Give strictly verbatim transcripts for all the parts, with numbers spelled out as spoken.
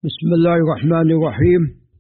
بسم الله الرحمن الرحيم.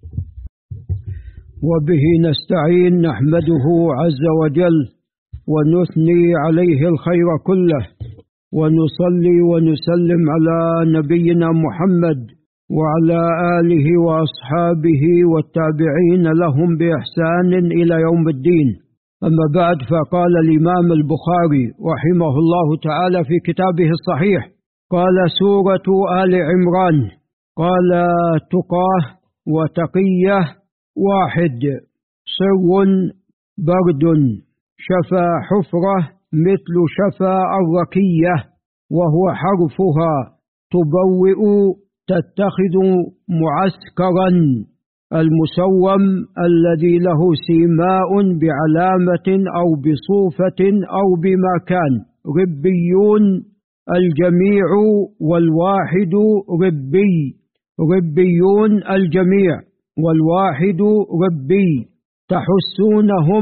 وبه نستعين، نحمده عز وجل ونثني عليه الخير كله، ونصلي ونسلم على نبينا محمد وعلى آله وأصحابه والتابعين لهم بإحسان إلى يوم الدين. أما بعد، فقال الإمام البخاري رحمه الله تعالى في كتابه الصحيح، قال: سورة آل عمران، قال: تقاه وتقية واحد، سر برد، شفا حفرة مثل شفا الركية، وهو حرفها تبوئ تتخذ معسكرا، المسوم الذي له سيماء بعلامة أو بصوفة أو بمكان، ربيون الجميع والواحد ربي، ربيون الجميع والواحد ربي، تحسونهم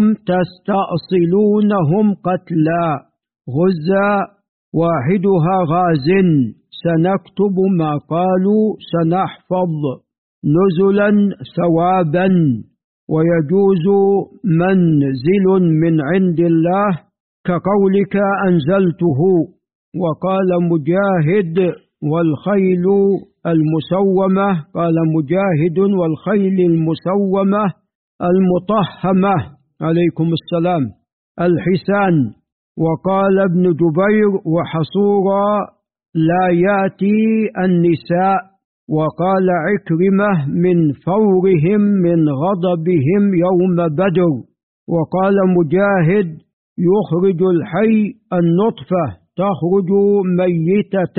تستأصلونهم قتلا، غزا واحدها غاز، سنكتب ما قالوا سنحفظ، نزلا ثوابا، ويجوز منزل من عند الله كقولك أنزلته. وقال مجاهد: والخيل المسومة، قال مجاهد: والخيل المسومة المطهمة، عليكم السلام، الحسان. وقال ابن جبير: وحصورا لا يأتي النساء. وقال عكرمة: من فورهم من غضبهم يوم بدر. وقال مجاهد: يخرج الحي النطفة، تخرج ميتة،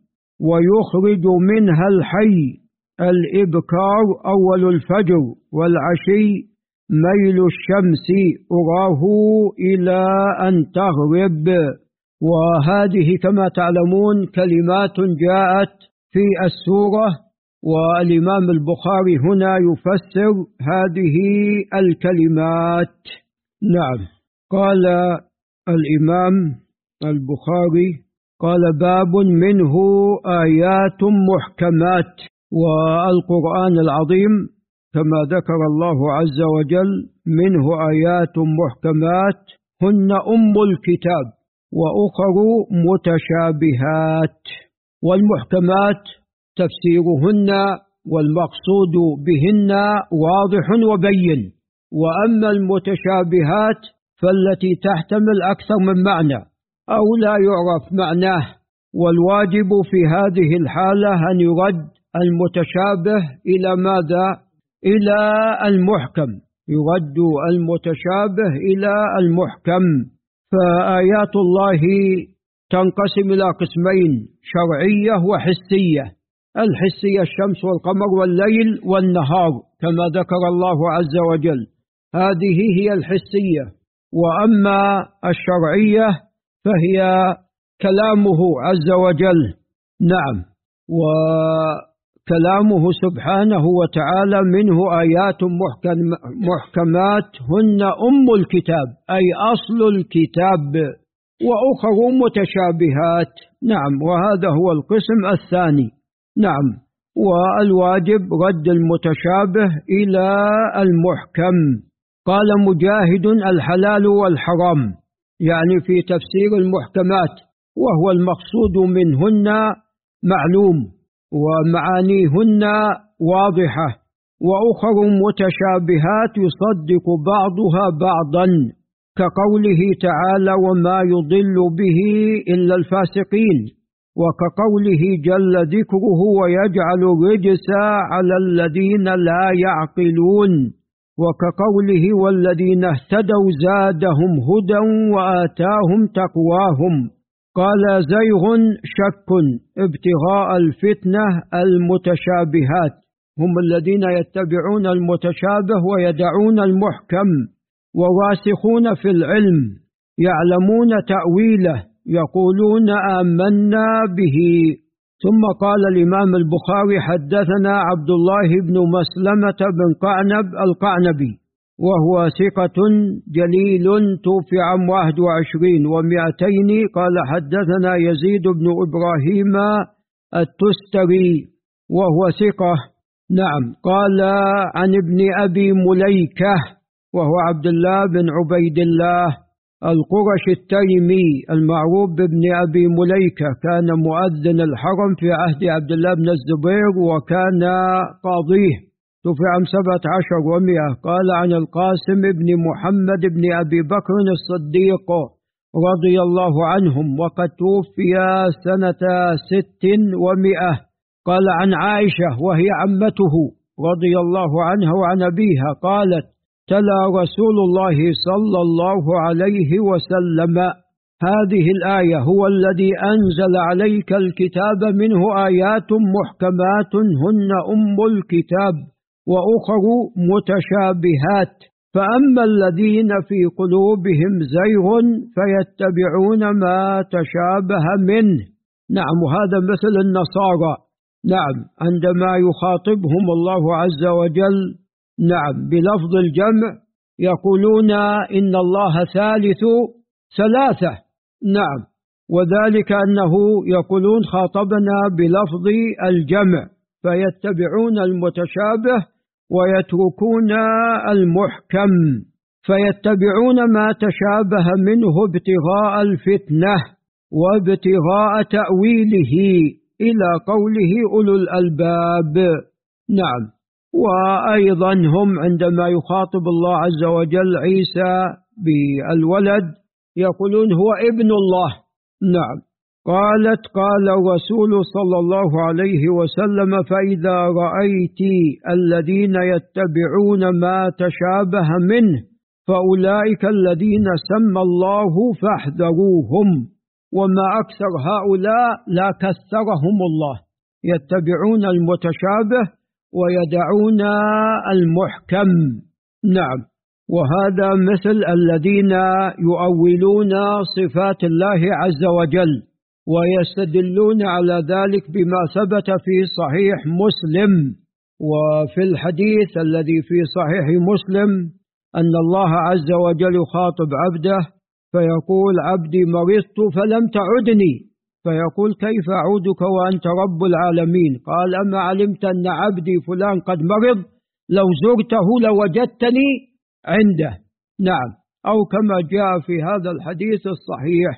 ويخرج منها الحي، الإبكار أول الفجر، والعشي ميل الشمس، أراه إلى أن تغرب. وهذه كما تعلمون كلمات جاءت في السورة، والإمام البخاري هنا يفسر هذه الكلمات. نعم. قال الإمام البخاري: قال: باب منه آيات محكمات. والقرآن العظيم كما ذكر الله عز وجل منه آيات محكمات هن أم الكتاب، وأخر متشابهات. والمحكمات تفسيرهن والمقصود بهن واضح وبين، وأما المتشابهات فالتي تحتمل أكثر من معنى أو لا يعرف معناه، والواجب في هذه الحالة أن يرد المتشابه إلى ماذا؟ إلى المحكم، يرد المتشابه إلى المحكم. فآيات الله تنقسم إلى قسمين: شرعية وحسية. الحسية الشمس والقمر والليل والنهار كما ذكر الله عز وجل، هذه هي الحسية. وأما الشرعية فهي كلامه عز وجل. نعم. وكلامه سبحانه وتعالى منه آيات محكم محكمات هن أم الكتاب، أي أصل الكتاب، وأخر متشابهات. نعم. وهذا هو القسم الثاني. نعم. والواجب رد المتشابه إلى المحكم. قال مجاهد: الحلال والحرام، يعني في تفسير المحكمات، وهو المقصود منهن معلوم ومعانيهن واضحة، وأخر متشابهات يصدق بعضها بعضا، كقوله تعالى: وما يضل به إلا الفاسقين، وكقوله جل ذكره: ويجعل الرجس على الذين لا يعقلون، وكقوله: والذين اهتدوا زادهم هدى وآتاهم تقواهم. قال زيغ شك، ابتغاء الفتنة، المتشابهات هم الذين يتبعون المتشابه ويدعون المحكم، وواسخون في العلم يعلمون تأويله، يقولون آمنا به. ثم قال الإمام البخاري: حدثنا عبد الله بن مسلمة بن قعنب القعنبي، وهو ثقة جليل، توفي عام واحد وعشرين ومئتين. قال: حدثنا يزيد بن إبراهيم التستري، وهو ثقة. نعم. قال عن ابن أبي مليكة وهو عبد الله بن عبيد الله القرشي التيمي المعروف بابن أبي مليكة، كان مؤذن الحرم في عهد عبد الله بن الزبير وكان قاضيه، توفي عام سبعة عشر ومئة. قال عن القاسم بن محمد بن أبي بكر الصديق رضي الله عنهم وقد توفي سنة ست ومئة. قال عن عائشة وهي عمته رضي الله عنها وعن أبيها قالت: تلا رسول الله صلى الله عليه وسلم هذه الآية: هو الذي أنزل عليك الكتاب منه آيات محكمات هن أم الكتاب وأخر متشابهات، فأما الذين في قلوبهم زيغ فيتبعون ما تشابه منه. نعم. وهذا مثل النصارى، نعم، عندما يخاطبهم الله عز وجل نعم بلفظ الجمع يقولون إن الله ثالث ثلاثة. نعم. وذلك أنه يقولون خاطبنا بلفظ الجمع، فيتبعون المتشابه ويتركون المحكم، فيتبعون ما تشابه منه ابتغاء الفتنة وابتغاء تأويله إلى قوله أولو الألباب. نعم. وأيضا هم عندما يخاطب الله عز وجل عيسى بالولد يقولون هو ابن الله. نعم. قالت: قال الرسول صلى الله عليه وسلم: فإذا رأيت الذين يتبعون ما تشابه منه فأولئك الذين سمى الله فاحذروهم. وما أكثر هؤلاء لا كثرهم الله، يتبعون المتشابه ويدعون المحكم. نعم. وهذا مثل الذين يؤولون صفات الله عز وجل ويستدلون على ذلك بما ثبت في صحيح مسلم. وفي الحديث الذي في صحيح مسلم أن الله عز وجل يخاطب عبده فيقول: عبدي مرضت فلم تعدني، فيقول: كيف أعودك وأنت رب العالمين؟ قال: أما علمت أن عبدي فلان قد مرض؟ لو زرته لوجدتني عنده. نعم. أو كما جاء في هذا الحديث الصحيح،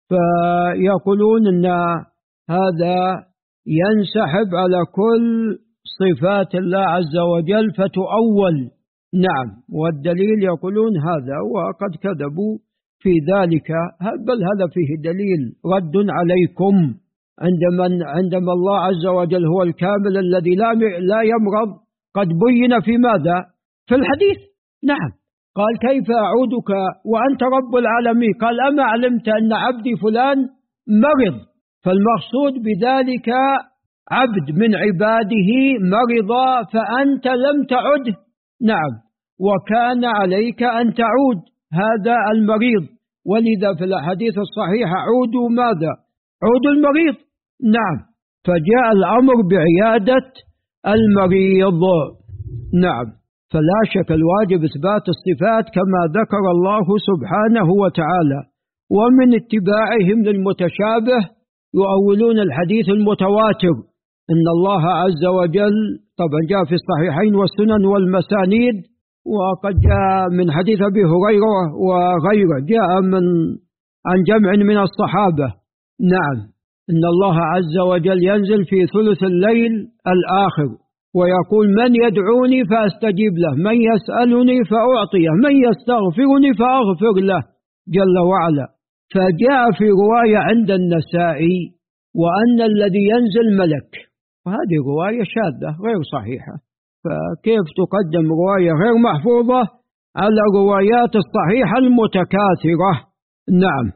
فيقولون أن هذا ينسحب على كل صفات الله عز وجل فتؤول. نعم. والدليل يقولون هذا، وقد كذبوا في ذلك، بل هذا فيه دليل رد عليكم عندما عندما الله عز وجل هو الكامل الذي لا لا يمرض، قد بين في ماذا؟ في الحديث. نعم. قال: كيف أعودك وأنت رب العالمين؟ قال: أما علمت أن عبدي فلان مرض؟ فالمقصود بذلك عبد من عباده مرض فأنت لم تعد. نعم. وكان عليك أن تعود هذا المريض، ولذا في الحديث الصحيح: عودوا ماذا؟ عودوا المريض. نعم. فجاء الأمر بعيادة المريض. نعم. فلا شك الواجب إثبات الصفات كما ذكر الله سبحانه وتعالى، ومن اتباعهم للمتشابه يؤولون الحديث المتواتر إن الله عز وجل، طبعا جاء في الصحيحين والسنن والمسانيد، وقد جاء من حديث أبي هريرة وغيره، جاء من عن جمع من الصحابة. نعم. إن الله عز وجل ينزل في ثلث الليل الآخر ويقول: من يدعوني فأستجيب له، من يسألني فأعطيه، من يستغفرني فأغفر له جل وعلا. فجاء في رواية عند النسائي: وأن الذي ينزل ملك، وهذه رواية شاذة غير صحيحة، فكيف تقدم رواية غير محفوظة على روايات الصحيحة المتكاثرة؟ نعم.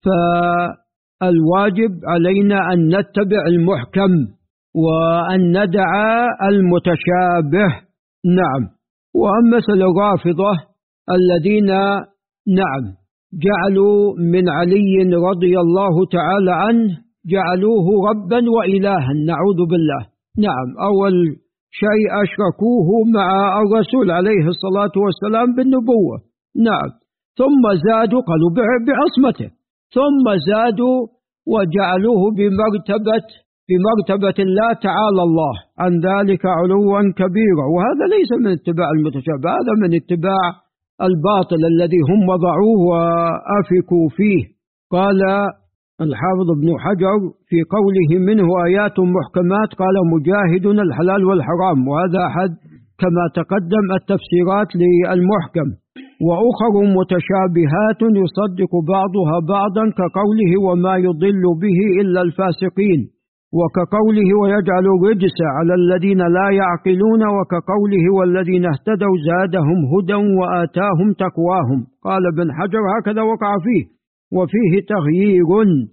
فالواجب علينا أن نتبع المحكم وأن ندع المتشابه. نعم. وأمثل الرافضة الذين نعم جعلوا من علي رضي الله تعالى عنه جعلوه ربا وإلها، نعوذ بالله. نعم. أول شيء أشركوه مع الرسول عليه الصلاة والسلام بالنبوة. نعم. ثم زادوا قالوا بعصمته، ثم زادوا وجعلوه بمرتبة في مرتبة لا تعالى الله عن ذلك علوا كبيرا، وهذا ليس من اتباع المتشابه، هذا من اتباع الباطل الذي هم وضعوه وأفكوا فيه. قال الحافظ ابن حجر في قوله منه آيات محكمات، قال مجاهد الحلال والحرام، وهذا أحد كما تقدم التفسيرات للمحكم. وأخر متشابهات يصدق بعضها بعضا كقوله وما يضل به إلا الفاسقين، وكقوله ويجعل الرجس على الذين لا يعقلون، وكقوله والذين اهتدوا زادهم هدى وآتاهم تقواهم. قال ابن حجر هكذا وقع فيه، وفيه تغيير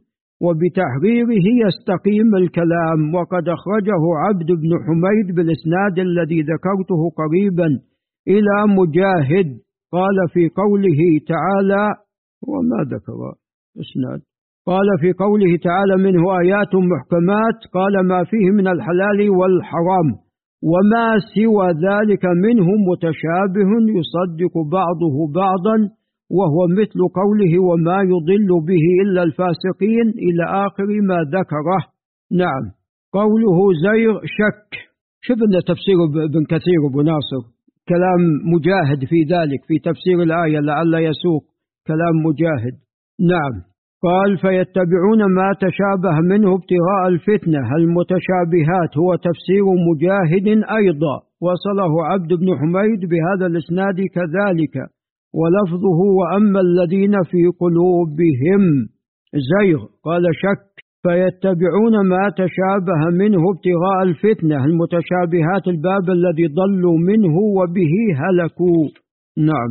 وبتحريره يستقيم الكلام. وقد أخرجه عبد بن حميد بالإسناد الذي ذكرته قريبا إلى مجاهد. قال في قوله تعالى وما ذكر إسناد، قال في قوله تعالى منه آيات محكمات، قال ما فيه من الحلال والحرام، وما سوى ذلك منه متشابه يصدق بعضه بعضا، وهو مثل قوله وما يضل به إلا الفاسقين إلى آخر ما ذكره. نعم. قوله زيغ شك، شفنا تفسير ابن كثير أبو ناصر، كلام مجاهد في ذلك في تفسير الآية لعل يسوق كلام مجاهد. نعم. قال فيتبعون ما تشابه منه ابتغاء الفتنة. المتشابهات هو تفسير مجاهد أيضا، وصله عبد بن حميد بهذا الإسناد كذلك، ولفظه وأما الذين في قلوبهم زيغ قال شك، فيتبعون ما تشابه منه ابتغاء الفتنة. المتشابهات الباب الذي ضلوا منه وبه هلكوا. نعم.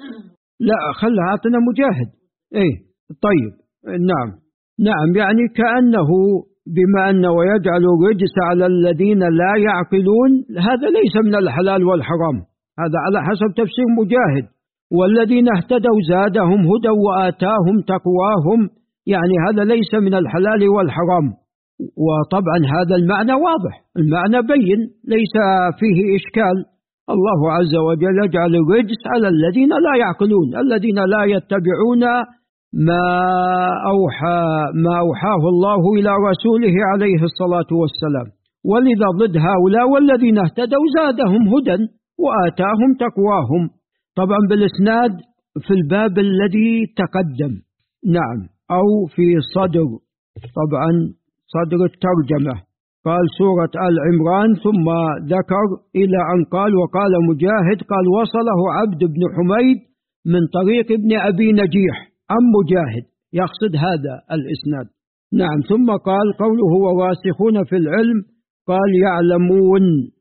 لا خل هاتنا مجاهد. ايه طيب. نعم. نعم يعني كأنه بما أنه ويجعل الرجس على الذين لا يعقلون، هذا ليس من الحلال والحرام، هذا على حسب تفسير مجاهد. والذين اهتدوا زادهم هدى وآتاهم تقواهم، يعني هذا ليس من الحلال والحرام. وطبعا هذا المعنى واضح، المعنى بين ليس فيه إشكال. الله عز وجل يجعل الرجس على الذين لا يعقلون، الذين لا يتبعون ما أوحى ما أوحاه الله إلى رسوله عليه الصلاة والسلام. ولذا ضد هؤلاء والذين اهتدوا زادهم هدى وآتاهم تقواهم. طبعا بالإسناد في الباب الذي تقدم. نعم. أو في صدر، طبعا صدر الترجمة، قال سورة آل عمران، ثم ذكر إلى أن قال وقال مجاهد قال وصله عبد بن حميد من طريق ابن أبي نجيح عن مجاهد، يقصد هذا الإسناد. نعم. ثم قال قوله وواسخون في العلم، قال يعلمون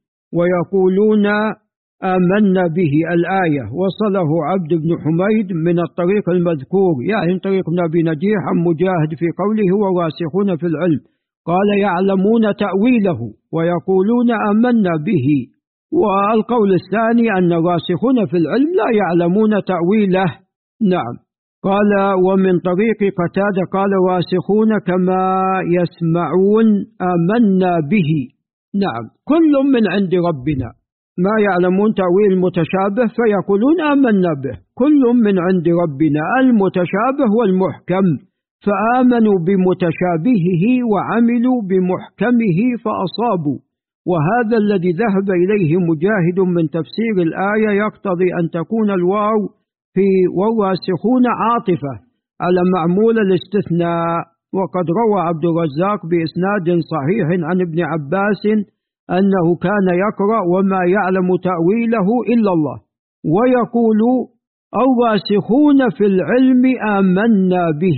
ويقولون آمنا به الآية، وصله عبد بن حميد من الطريق المذكور، يعني من طريق ابن أبي نجيح عن مجاهد في قوله وواسخون في العلم، قال يعلمون تأويله ويقولون آمنا به. والقول الثاني أن الراسخون في العلم لا يعلمون تأويله. نعم. قال ومن طريق قتادة قال واسخون كما يسمعون آمنا به. نعم. كل من عند ربنا، ما يعلمون تأويل المتشابه فيقولون آمنا به، كل من عند ربنا المتشابه والمحكم، فآمنوا بمتشابهه وعملوا بمحكمه فأصابوا. وهذا الذي ذهب إليه مجاهد من تفسير الآية يقتضي أن تكون الواو في والراسخون عاطفة على معمول الاستثناء. وقد روى عبد الرزاق بإسناد صحيح عن ابن عباس أنه كان يقرأ وما يعلم تأويله إلا الله، ويقول الراسخون في العلم آمنا به.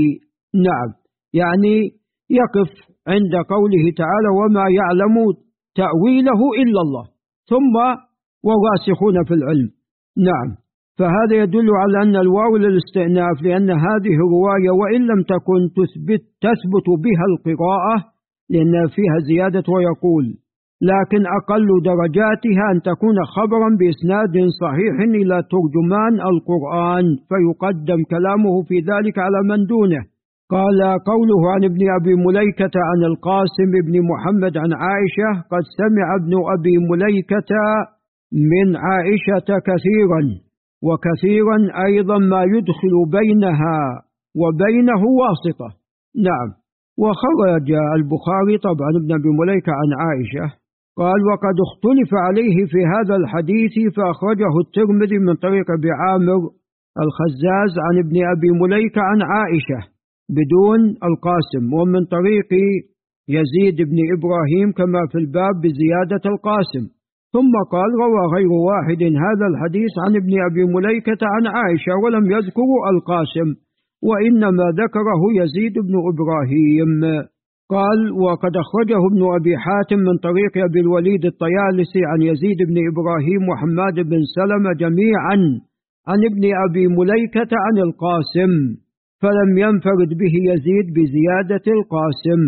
نعم. يعني يقف عند قوله تعالى وما يعلم تأويله إلا الله، ثم والراسخون في العلم. نعم. فهذا يدل على أن الواو للاستئناف، لأن هذه الرواية وإن لم تكن تثبت, تثبت بها القراءة لأن فيها زيادة ويقول، لكن أقل درجاتها أن تكون خبرا بإسناد صحيح إلى ترجمان القرآن، فيقدم كلامه في ذلك على من دونه. قال قوله عن ابن أبي مليكة عن القاسم بن محمد عن عائشة، قد سمع ابن أبي مليكة من عائشة كثيرا، وكثيرا أيضا ما يدخل بينها وبينه واسطة. نعم. وخرج البخاري طبعا ابن أبي مليكة عن عائشة قال وقد اختلف عليه في هذا الحديث فأخرجه الترمذي من طريق أبي عامر الخزاز عن ابن أبي مليكة عن عائشة بدون القاسم، ومن طريق يزيد بن إبراهيم كما في الباب بزيادة القاسم. ثم قال روى غير واحد هذا الحديث عن ابن أبي مليكة عن عائشة ولم يذكروا القاسم، وإنما ذكره يزيد بن إبراهيم. قال وقد أخرجه ابن أبي حاتم من طريق أبي الوليد الطيالسي عن يزيد بن إبراهيم وحماد بن سلمة جميعا عن ابن أبي مليكة عن القاسم، فلم ينفرد به يزيد بزيادة القاسم،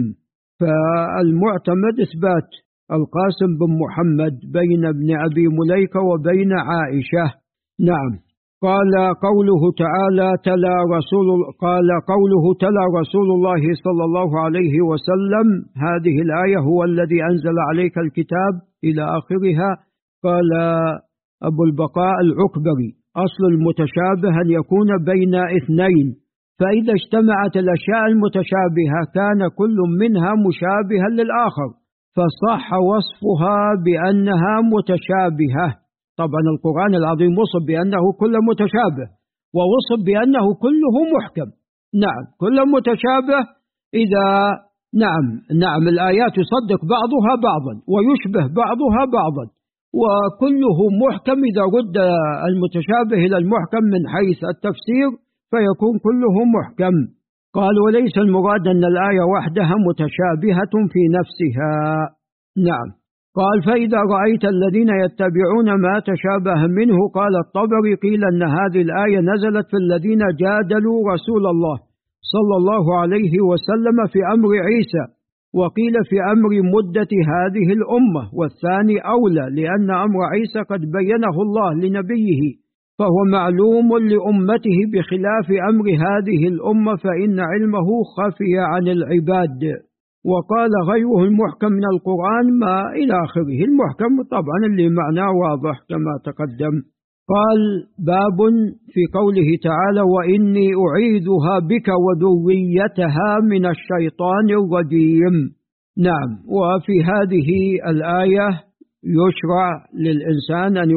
فالمعتمد إثبات القاسم بن محمد بين ابن أبي مليكة وبين عائشة. نعم. قال قوله تعالى تلا رسول قال قوله تلا رسول الله صلى الله عليه وسلم هذه الآية هو الذي أنزل عليك الكتاب إلى آخرها. قال أبو البقاء العكبري أصل المتشابه أن يكون بين اثنين، فإذا اجتمعت الأشياء المتشابهة كان كل منها مشابها للآخر، فصح وصفها بأنها متشابهة. طبعا القرآن العظيم وصف بأنه كل متشابه، ووصف بأنه كله محكم. نعم كل متشابه إذا نعم نعم الآيات يصدق بعضها بعضا ويشبه بعضها بعضا، وكله محكم إذا رد المتشابه إلى المحكم من حيث التفسير فيكون كله محكم. قال وليس المراد أن الآية وحدها متشابهة في نفسها. نعم. قال فإذا رأيت الذين يتبعون ما تشابه منه قال الطبري قيل أن هذه الآية نزلت في الذين جادلوا رسول الله صلى الله عليه وسلم في أمر عيسى، وقيل في أمر مدة هذه الأمة، والثاني أولى لأن أمر عيسى قد بينه الله لنبيه فهو معلوم لأمته بخلاف أمر هذه الأمة فإن علمه خفي عن العباد. وقال غيره المحكم من القرآن ما إلى آخره. المحكم طبعا اللي معناه واضح كما تقدم. قال باب في قوله تعالى وإني أعيذها بك وذريتها من الشيطان الرجيم. نعم. وفي هذه الآية يشرع للإنسان أن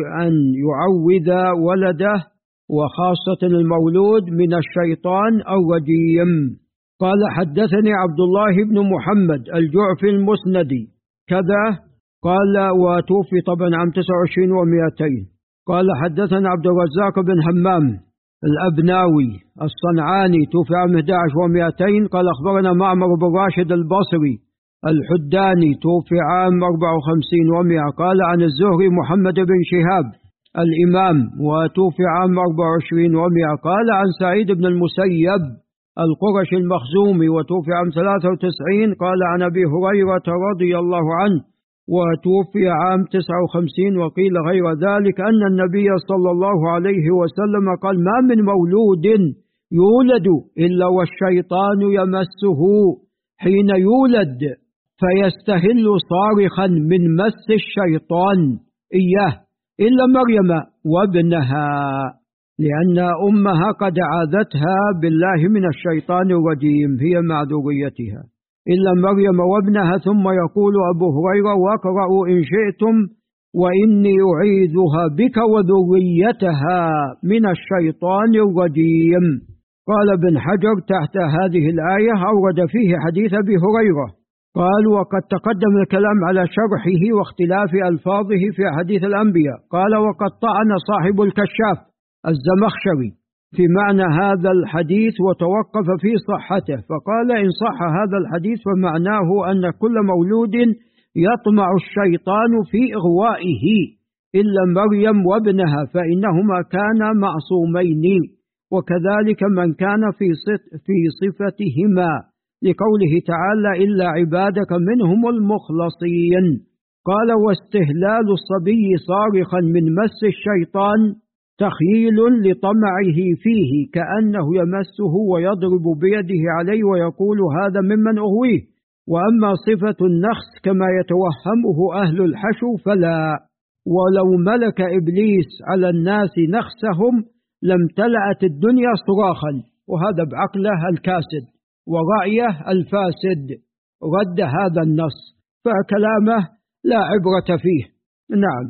يعوذ ولده وخاصة المولود من الشيطان الرجيم. قال حدثني عبد الله بن محمد الجعفي المسندي كذا قال وتوفي طبعا عام تسعة وعشرين ومئتين. قال حدثنا عبد الرزاق بن همام الأبناوي الصنعاني توفي عام أحد عشر ومئتين. قال أخبرنا معمر بن راشد البصري الحداني توفي عام أربعة وخمسين ومئة. قال عن الزهري محمد بن شهاب الإمام وتوفي عام أربعة وعشرين ومئة. قال عن سعيد بن المسيب القرش المخزومي وتوفي عام ثلاثة وتسعين. قال عن أبي هريرة رضي الله عنه وتوفي عام تسعة وخمسين. وقيل غير ذلك أن النبي صلى الله عليه وسلم قال ما من مولود يولد إلا والشيطان يمسه حين يولد فيستهل صارخا من مس الشيطان إياه إلا مريم وابنها، لأن أمها قد عاذتها بالله من الشيطان الرجيم هي مع ذريتها إلا مريم وابنها. ثم يقول أبو هريرة واقرأوا إن شئتم وإني أعيذها بك وذريتها من الشيطان الرجيم. قال ابن حجر تحت هذه الآية أورد فيه حديث أبي هريرة. قال وقد تقدم الكلام على شرحه واختلاف ألفاظه في حديث الأنبياء. قال وقد طعن صاحب الكشاف الزمخشري في معنى هذا الحديث وتوقف في صحته، فقال إن صح هذا الحديث فمعناه أن كل مولود يطمع الشيطان في إغوائه إلا مريم وابنها فإنهما كانا معصومين، وكذلك من كان في في صفتهما لقوله تعالى إلا عبادك منهم المخلصين. قال واستهلال الصبي صارخا من مس الشيطان تخييل لطمعه فيه كأنه يمسه ويضرب بيده عليه ويقول هذا ممن أغويه. وأما صفة النخس كما يتوهمه أهل الحشو فلا، ولو ملك إبليس على الناس نخسهم لم تلأت الدنيا صراخا، وهذا بعقله الكاسد ورأيه الفاسد رد هذا النص، فكلامه لا عبرة فيه. نعم،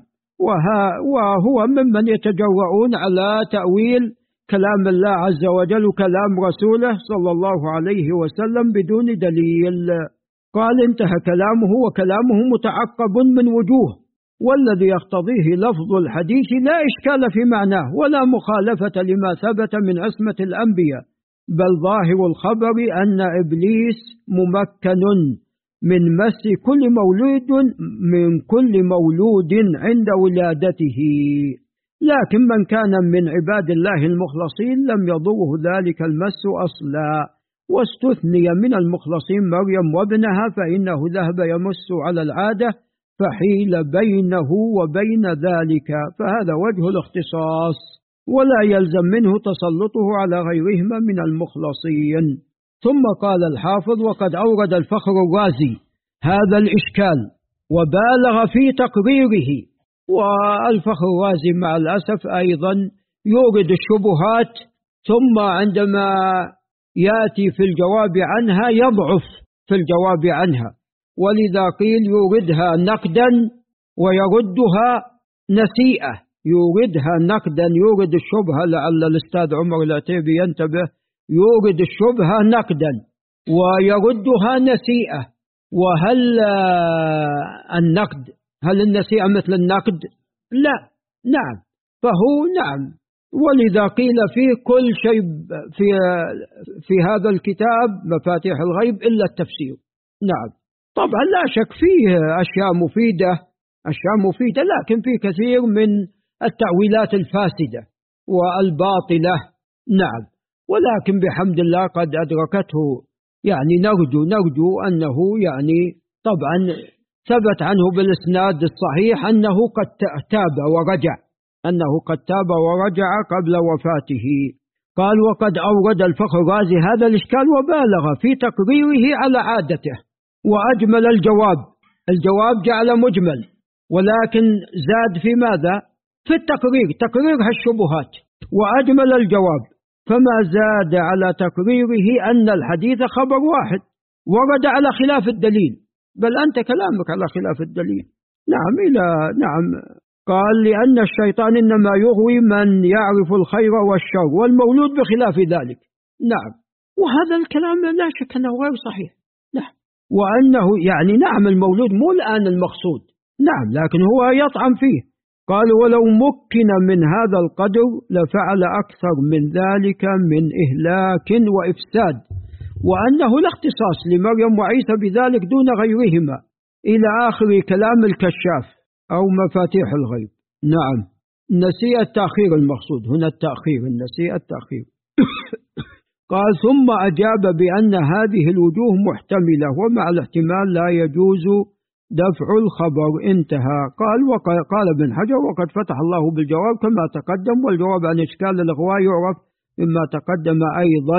وهو ممن يتجرؤون على تأويل كلام الله عز وجل وكلام رسوله صلى الله عليه وسلم بدون دليل. قال انتهى كلامه، وكلامه متعقب من وجوه، والذي يقتضيه لفظ الحديث لا إشكال في معناه ولا مخالفة لما ثبت من عصمة الأنبياء، بل ظاهر الخبر أن إبليس ممكن من مس كل مولود من كل مولود عند ولادته، لكن من كان من عباد الله المخلصين لم يضره ذلك المس أصلا، واستثني من المخلصين مريم وابنها فإنه ذهب يمس على العادة فحيل بينه وبين ذلك، فهذا وجه الاختصاص، ولا يلزم منه تسلطه على غيرهما من المخلصين. ثم قال الحافظ: وقد أورد الفخر الرازي هذا الإشكال وبالغ في تقريره. والفخر الرازي مع الأسف أيضا يورد الشبهات، ثم عندما يأتي في الجواب عنها يضعف في الجواب عنها، ولذا قيل يوردها نقدا ويردها نسيئة. يوردها نقدا، يورد الشبهة، لعل الأستاذ عمر العتيبي ينتبه، يورد الشبهة نقدا ويردها نسيئة. وهل النقد هل النسيئة مثل النقد؟ لا، نعم، فهو نعم، ولذا قيل فيه كل شيء في, في هذا الكتاب مفاتيح الغيب إلا التفسير. نعم، طبعا لا شك فيه أشياء مفيدة أشياء مفيدة لكن فيه كثير من التأويلات الفاسدة والباطلة. نعم، ولكن بحمد الله قد أدركته، يعني نرجو نرجو أنه يعني طبعا ثبت عنه بالإسناد الصحيح أنه قد تاب ورجع أنه قد تاب ورجع قبل وفاته. قال: وقد أورد الفخر الرازي هذا الإشكال وبالغ في تقريره على عادته، وأجمل الجواب الجواب جعل مجمل، ولكن زاد في ماذا؟ في التقرير، تقرير هالشبهات، وأجمل الجواب، فما زاد على تقريره أن الحديث خبر واحد ورد على خلاف الدليل، بل أنت كلامك على خلاف الدليل. نعم إلى نعم. قال: لأن الشيطان إنما يغوي من يعرف الخير والشر، والمولود بخلاف ذلك. نعم، وهذا الكلام لا شك أنه غير صحيح. نعم، وأنه يعني نعم المولود مو الآن المقصود، نعم، لكن هو يطعم فيه. قال: ولو مكن من هذا القدر لفعل أكثر من ذلك من إهلاك وإفساد، وأنه لا اختصاص لمريم وعيسى بذلك دون غيرهما، إلى آخر كلام الكشاف أو مفاتيح الغيب. نعم، نسيء التأخير المقصود هنا، التأخير النسيء التأخير. قال: ثم أجاب بأن هذه الوجوه محتملة، ومع الاحتمال لا يجوز دفع الخبر. انتهى. قال: وقال ابن حجر: وقد فتح الله بالجواب كما تقدم، والجواب عن إشكال الإغواء يعرف مما تقدم أيضا،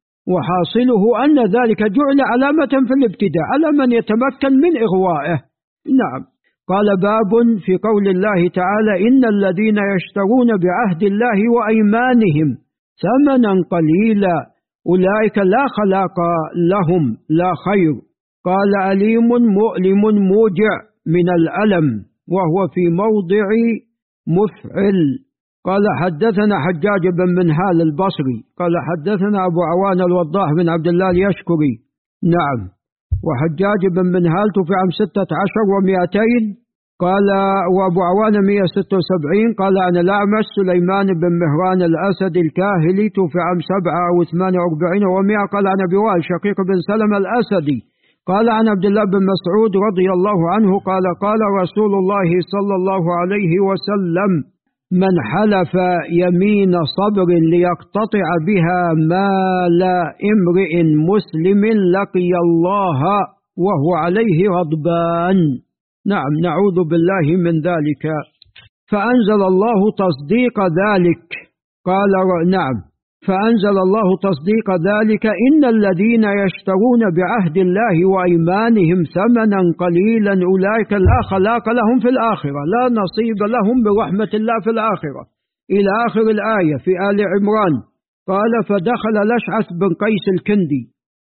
وحاصله أن ذلك جعل علامة في الابتداء على من يتمكن من إغوائه. نعم. قال: باب في قول الله تعالى: إن الذين يشترون بعهد الله وأيمانهم ثمنا قليلا أولئك لا خلاق لهم لا خير. قال: أليم مؤلم موجع من الألم، وهو في موضع مفعل. قال: حدثنا حجاج بن منهال البصري قال: حدثنا أبو عوان الوضاح بن عبد الله اليشكري. نعم، وحجاج بن منهال توفي عام ستة عشر ومئتين. قال: وأبو عوان مئة وستة وسبعين. قال: عن الأعمش سليمان بن مهران الأسد الكاهلي توفي عام سبعة أو ثمانية وأربعين ومئة. قال: عن أبي وائل شقيق بن سلمة الأسدي قال: عن عبد الله بن مسعود رضي الله عنه قال: قال رسول الله صلى الله عليه وسلم: من حلف يمين صبر ليقتطع بها مال امرئ مسلم لقي الله وهو عليه غضبان. نعم، نعوذ بالله من ذلك. فأنزل الله تصديق ذلك. قال: نعم، فأنزل الله تصديق ذلك: إن الذين يشترون بعهد الله وأيمانهم ثمنا قليلا أولئك لا خلاق لهم في الآخرة، لا نصيب لهم برحمة الله في الآخرة، إلى آخر الآية في آل عمران. قال: فدخل الأشعث بن قيس الكندي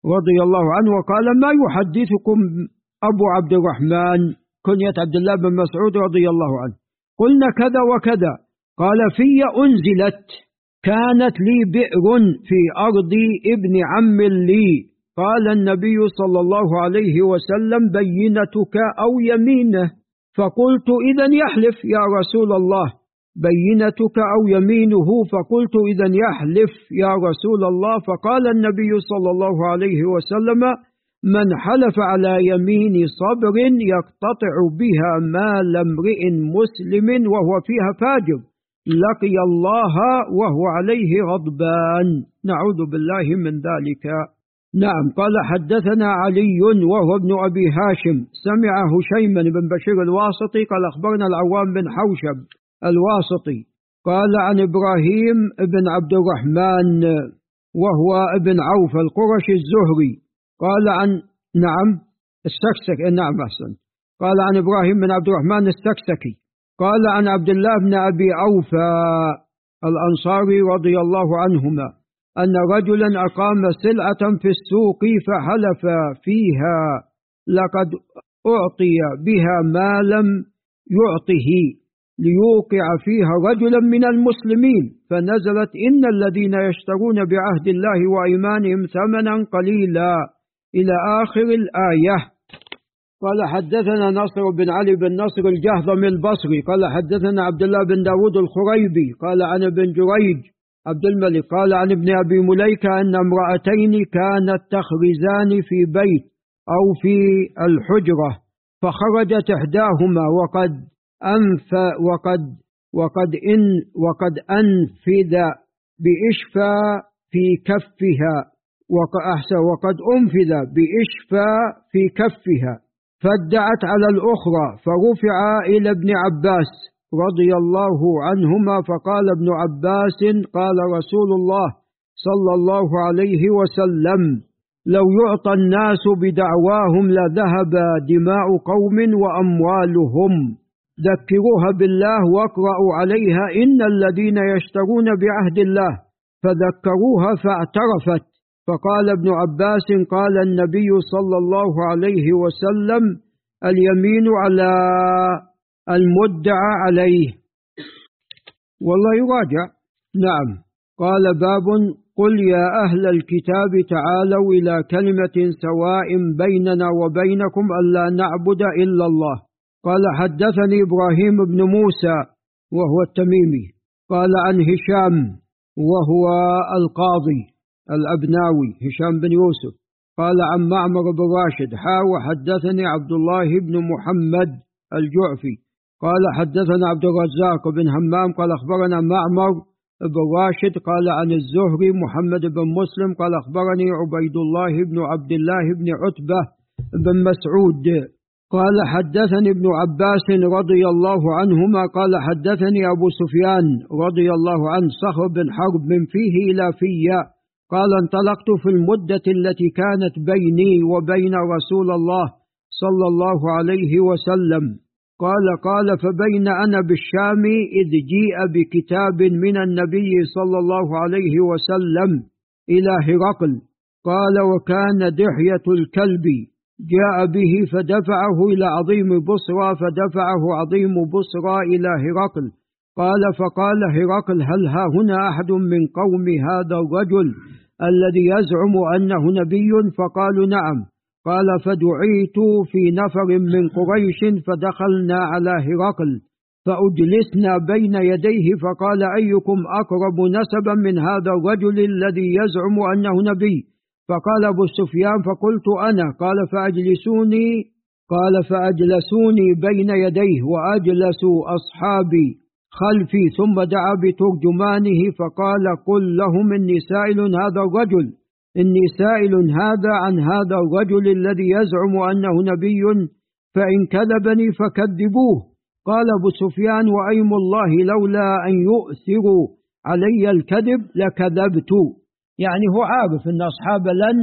رضي الله عنه وقال: ما يحدثكم أبو عبد الرحمن، كنية عبد الله بن مسعود رضي الله عنه. قلنا كذا وكذا. قال: في أنزلت، كانت لي بئر في أرض ابن عم لي. قال النبي صلى الله عليه وسلم: بينتك أو يمينه؟ فقلت: إذن يحلف يا رسول الله. بينتك أو يمينه؟ فقلت: إذن يحلف يا رسول الله. فقال النبي صلى الله عليه وسلم: من حلف على يمين صبر يقتطع بها مال امرئ مسلم وهو فيها فاجر لقي الله وهو عليه غضبان، نعوذ بالله من ذلك. نعم. قال: حدثنا علي وهو ابن أبي هاشم سمع هشيما بن بشير الواسطي قال: أخبرنا العوام بن حوشب الواسطي قال: عن إبراهيم بن عبد الرحمن وهو ابن عوف القرشي الزهري قال عن نعم السكسكي نعم أحسن قال عن إبراهيم بن عبد الرحمن السكسكي قال عن عبد الله بن أبي أوفى الأنصاري رضي الله عنهما أن رجلا أقام سلعة في السوق فحلف فيها لقد أعطي بها ما لم يعطه ليوقع فيها رجلا من المسلمين، فنزلت: إن الذين يشترون بعهد الله وأيمانهم ثمنا قليلا إلى آخر الآية. قال: حدثنا نصر بن علي بن نصر الجهضمي البصري قال: حدثنا عبد الله بن داود الخريبي قال عن ابن جريج عبد الملك قال عن ابن أبي مليكة أن امرأتين كانت تخرزان في بيت أو في الحجرة، فخرجت إحداهما وقد أنف وقد وقد إن وقد أنفذ بإشفى في كفها وقد أنفذ بإشفى في كفها، فادعت على الأخرى، فرفع إلى ابن عباس رضي الله عنهما فقال ابن عباس: قال رسول الله صلى الله عليه وسلم: لو يعطى الناس بدعواهم لذهب دماء قوم وأموالهم، ذكروها بالله واقرأوا عليها إن الذين يشترون بعهد الله، فذكروها فاعترفت. فقال ابن عباس: قال النبي صلى الله عليه وسلم: اليمين على المدعى عليه. والله يراجع. نعم. قال: باب قل يا أهل الكتاب تعالوا إلى كلمة سواء بيننا وبينكم ألا نعبد إلا الله. قال: حدثني إبراهيم بن موسى وهو التميمي قال عن هشام وهو القاضي الأبناوي هشام بن يوسف قال عن معمر بن راشد حا وحدثني عبد الله بن محمد الجعفي قال حدثنا عبد الرزاق بن همام قال أخبرنا معمر بن راشد قال عن الزهري محمد بن مسلم قال أخبرني عبيد الله بن عبد الله بن عتبة بن مسعود قال حدثني ابن عباس رضي الله عنهما قال حدثني أبو سفيان رضي الله عنه صخر بن حرب من فيه إلى فيا قال انطلقت في المدة التي كانت بيني وبين رسول الله صلى الله عليه وسلم قال قال فبين أنا بالشام إذ جيء بكتاب من النبي صلى الله عليه وسلم إلى هرقل قال وكان دحية الكلب جاء به فدفعه إلى عظيم بصرى فدفعه عظيم بصرى إلى هرقل قال فقال هرقل هل ها هنا أحد من قوم هذا الرجل الذي يزعم أنه نبي فقالوا نعم قال فدعيت في نفر من قريش فدخلنا على هرقل فأجلسنا بين يديه فقال أيكم أقرب نسبا من هذا الرجل الذي يزعم أنه نبي فقال أبو سفيان فقلت أنا قال فأجلسوني قال فأجلسوني بين يديه وأجلسوا أصحابي خلفي ثم دعا بترجمانه فقال قل لهم إني سائل هذا الرجل إني سائل هذا عن هذا الرجل الذي يزعم أنه نبي فإن كذبني فكذبوه قال أبو سفيان وأيم الله لولا أن يؤثروا علي الكذب لكذبت يعني هو عارف أن أصحاب لن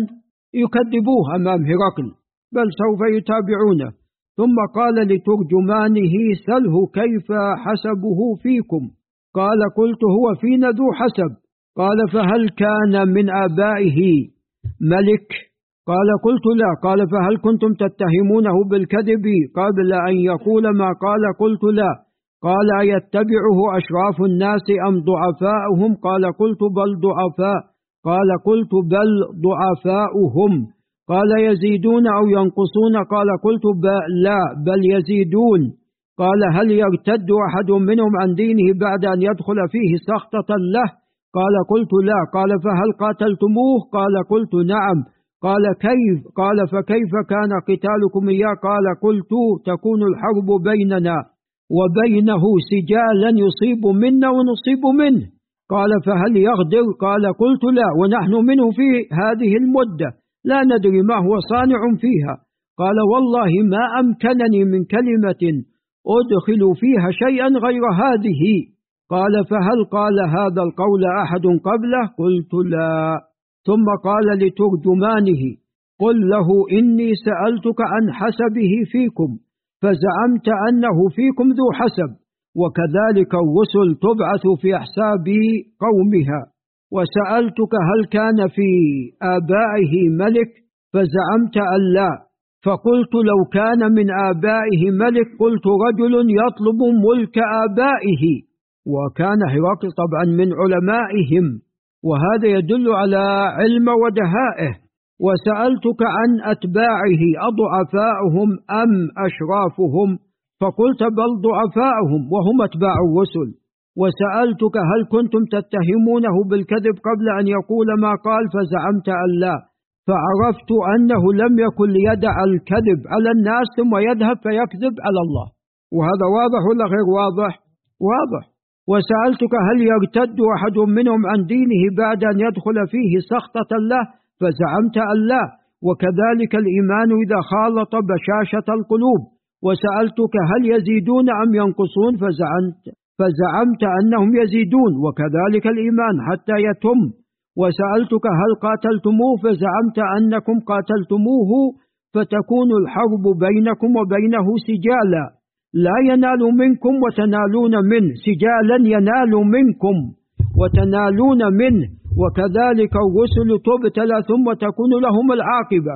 يكذبوه أمام هرقل بل سوف يتابعونه ثم قال لترجمانه سله كيف حسبه فيكم قال قلت هو فينا ذو حسب قال فهل كان من آبائه ملك قال قلت لا. قال فهل كنتم تتهمونه بالكذب قبل أن يقول ما قال؟ قلت لا. قال أيتبعه أشراف الناس أم ضعفاؤهم؟ قال قلت بل ضعفاء. قال قلت بل ضعفاؤهم. قال يزيدون أو ينقصون؟ قال قلت لا بل يزيدون. قال هل يرتد أحد منهم عن دينه بعد أن يدخل فيه سخطة له؟ قال قلت لا. قال فهل قاتلتموه؟ قال قلت نعم. قال كيف؟ قال فكيف كان قتالكم إياه؟ قال قلت تكون الحرب بيننا وبينه سجالا يصيب منا ونصيب منه. قال فهل يغدر؟ قال قلت لا ونحن منه في هذه المدة لا ندري ما هو صانع فيها. قال والله ما أمكنني من كلمة أدخل فيها شيئا غير هذه. قال فهل قال هذا القول أحد قبله؟ قلت لا. ثم قال لترجمانه قل له إني سألتك عن حسبه فيكم فزعمت أنه فيكم ذو حسب، وكذلك الرسل تبعث في أحساب قومها. وسألتك هل كان في آبائه ملك فزعمت أن لا، فقلت لو كان من آبائه ملك قلت رجل يطلب ملك آبائه، وكان هرقل طبعا من علمائهم، وهذا يدل على علم ودهائه. وسألتك عن أتباعه أضعفاؤهم أم أشرافهم؟ فقلت بل ضعفاؤهم وهم أتباع الرسل. وسألتك هل كنتم تتهمونه بالكذب قبل أن يقول ما قال؟ فزعمت أن لا، فعرفت أنه لم يكن ليدع الكذب على الناس ثم يذهب فيكذب على الله. وهذا واضح ولا غير واضح؟ واضح. وسألتك هل يرتد أحد منهم عن دينه بعد أن يدخل فيه سخطة له؟ فزعمت أن لا، وكذلك الإيمان إذا خالط بشاشة القلوب. وسألتك هل يزيدون أم ينقصون؟ فزعمت, فزعمت أنهم يزيدون، وكذلك الإيمان حتى يتم. وسألتك هل قاتلتموه؟ فزعمت أنكم قاتلتموه فتكون الحرب بينكم وبينه سجالا لا ينال منكم وتنالون منه، سجالا ينال منكم وتنالون منه، وكذلك الرسل تبتلى ثم تكون لهم العاقبة.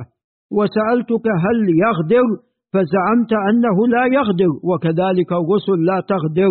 وسألتك هل يغدر؟ فزعمت أنه لا يغدر، وكذلك الرسل لا تغدر.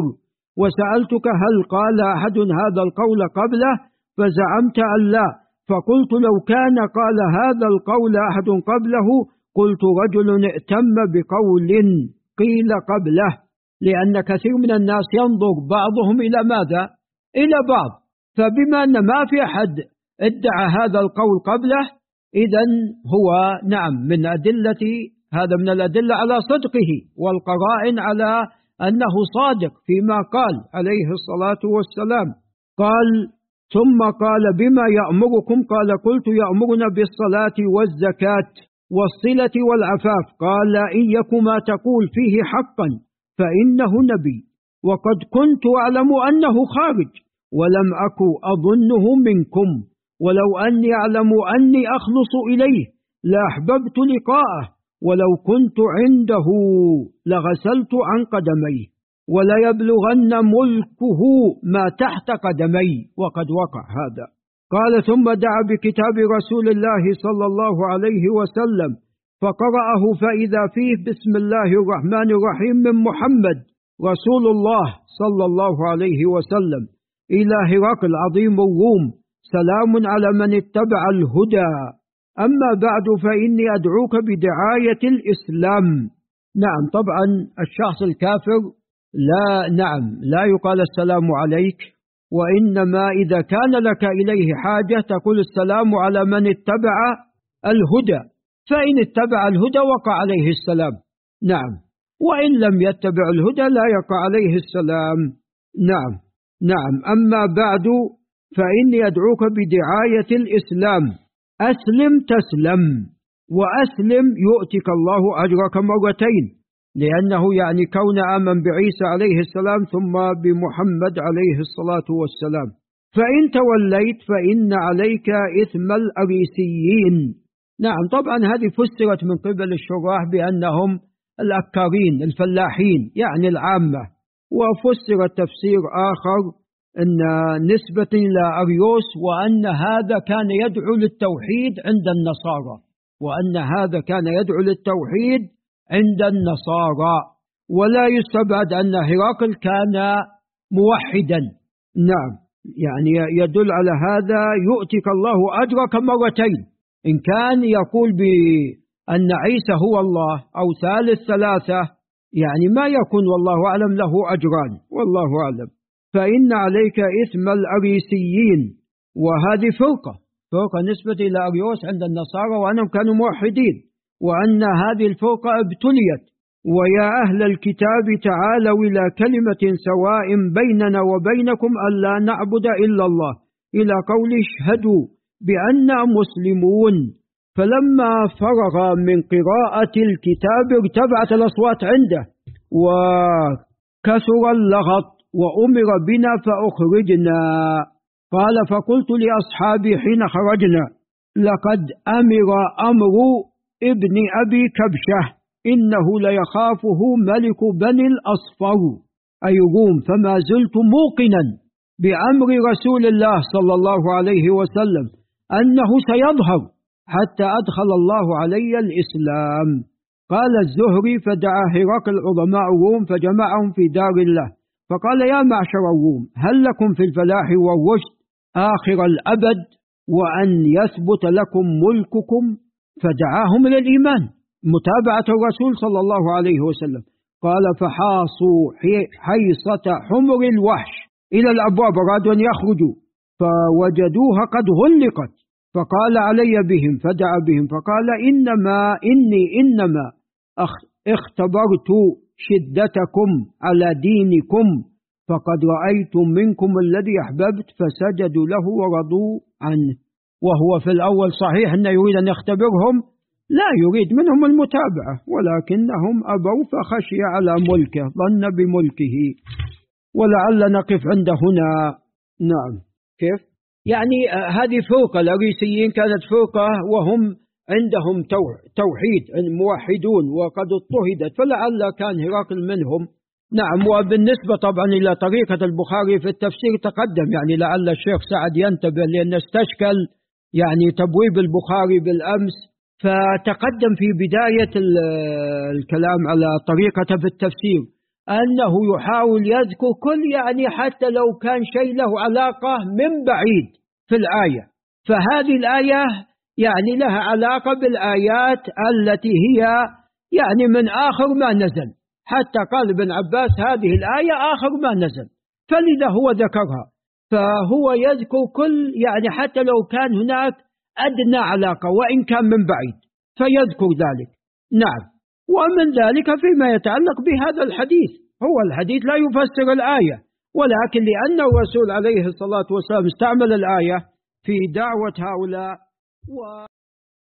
وسألتك هل قال أحد هذا القول قبله؟ فزعمت أن لا، فقلت لو كان قال هذا القول أحد قبله قلت رجل ائتم بقول قيل قبله، لأن كثير من الناس ينظر بعضهم إلى ماذا؟ إلى بعض، فبما أن ما في أحد ادعى هذا القول قبله إذن هو نعم من أدلة هذا من الأدلة على صدقه، والقرائن على أنه صادق فيما قال عليه الصلاة والسلام. قال ثم قال بما يأمركم؟ قال قلت يأمرنا بالصلاة والزكاة والصلة والعفاف. قال إن يك ما تقول فيه حقا فإنه نبي، وقد كنت أعلم أنه خارج ولم أكن أظنه منكم، ولو أني أعلم أني أخلص إليه لأحببت لقاءه، ولو كنت عنده لغسلت عن قدميه، ولا يبلغن ملكه ما تحت قدمي، وقد وقع هذا. قال ثم دعا بكتاب رسول الله صلى الله عليه وسلم فقرأه فإذا فيه بسم الله الرحمن الرحيم من محمد رسول الله صلى الله عليه وسلم إلى هرقل عظيم الروم، سلام على من اتبع الهدى، أما بعد فإني أدعوك بدعاية الإسلام. نعم طبعا الشخص الكافر لا نعم لا يقال السلام عليك، وإنما إذا كان لك إليه حاجة تقول السلام على من اتبع الهدى، فإن اتبع الهدى وقع عليه السلام. نعم، وإن لم يتبع الهدى لا يقع عليه السلام. نعم نعم أما بعد فإني أدعوك بدعاية الإسلام، أسلم تسلم، وأسلم يؤتك الله أجرك مرتين، لأنه يعني كون آمن بعيسى عليه السلام ثم بمحمد عليه الصلاة والسلام. فإن توليت فإن عليك إثم الأريسيين. نعم طبعا هذه فسرت من قبل الشراح بأنهم الأكارين الفلاحين يعني العامة، وفسر تفسير آخر أن نسبة إلى أريوس، وأن هذا كان يدعو للتوحيد عند النصارى، وأن هذا كان يدعو للتوحيد عند النصارى. ولا يستبعد أن هرقل كان موحدا. نعم، يعني يدل على هذا يؤتك الله أجرك مرتين. إن كان يقول بأن عيسى هو الله أو ثالث ثلاثة، يعني ما يكون والله أعلم له أجران، والله أعلم. فإن عليك إثم الأريسيين، وهذه فرقة فرقة نسبة إلى أريوس عند النصارى وأنهم كانوا موحدين، وأن هذه الفرقة ابتليت. ويا أهل الكتاب تعالوا إلى كلمة سواء بيننا وبينكم ألا نعبد إلا الله، إلى قول اشهدوا بأننا مسلمون. فلما فرغ من قراءة الكتاب ارتفعت الأصوات عنده وكثر اللغط وأمر بنا فأخرجنا. قال فقلت لأصحابي حين خرجنا لقد أمر أمر ابن أبي كبشة إنه ليخافه ملك بني الأصفر أي روم، فما زلت موقنا بأمر رسول الله صلى الله عليه وسلم أنه سيظهر حتى أدخل الله علي الإسلام. قال الزهري فدعا هرقل عظماء الروم فجمعهم في دار الله فقال يا معشر الروم هل لكم في الفلاح والرشد آخر الأبد وأن يثبت لكم ملككم؟ فدعاهم إلى الإيمان متابعة الرسول صلى الله عليه وسلم. قال فحاصوا حيصة حمر الوحش إلى الأبواب، أرادوا أن يخرجوا فوجدوها قد غلقت، فقال علي بهم فدعا بهم فقال إنما إني إنما اختبرت شدتكم على دينكم، فقد رأيت منكم الذي أحببت فسجدوا له ورضوا عنه. وهو في الأول صحيح أنه يريد أن يختبرهم، لا يريد منهم المتابعة، ولكنهم أبوا فخشي على ملكه، ظن بملكه. ولعل نقف عند هنا. نعم. كيف؟ يعني هذه فرقة الأريسيين كانت فرقة وهم عندهم توحيد موحدون وقد اضطهدت، فلعل كان هرقل منهم. نعم. وبالنسبة طبعا إلى طريقة البخاري في التفسير تقدم، يعني لعل الشيخ سعد ينتبه لأن استشكل يعني تبويب البخاري بالأمس، فتقدم في بداية الكلام على طريقة في التفسير أنه يحاول يذكر كل يعني حتى لو كان شيء له علاقة من بعيد في الآية، فهذه الآية يعني لها علاقة بالآيات التي هي يعني من آخر ما نزل، حتى قال ابن عباس هذه الآية آخر ما نزل، فلذا هو ذكرها. فهو يذكر كل يعني حتى لو كان هناك أدنى علاقة وإن كان من بعيد فيذكر ذلك. نعم. ومن ذلك فيما يتعلق بهذا الحديث، هو الحديث لا يفسر الآية، ولكن لأن الرسول عليه الصلاة والسلام استعمل الآية في دعوة هؤلاء و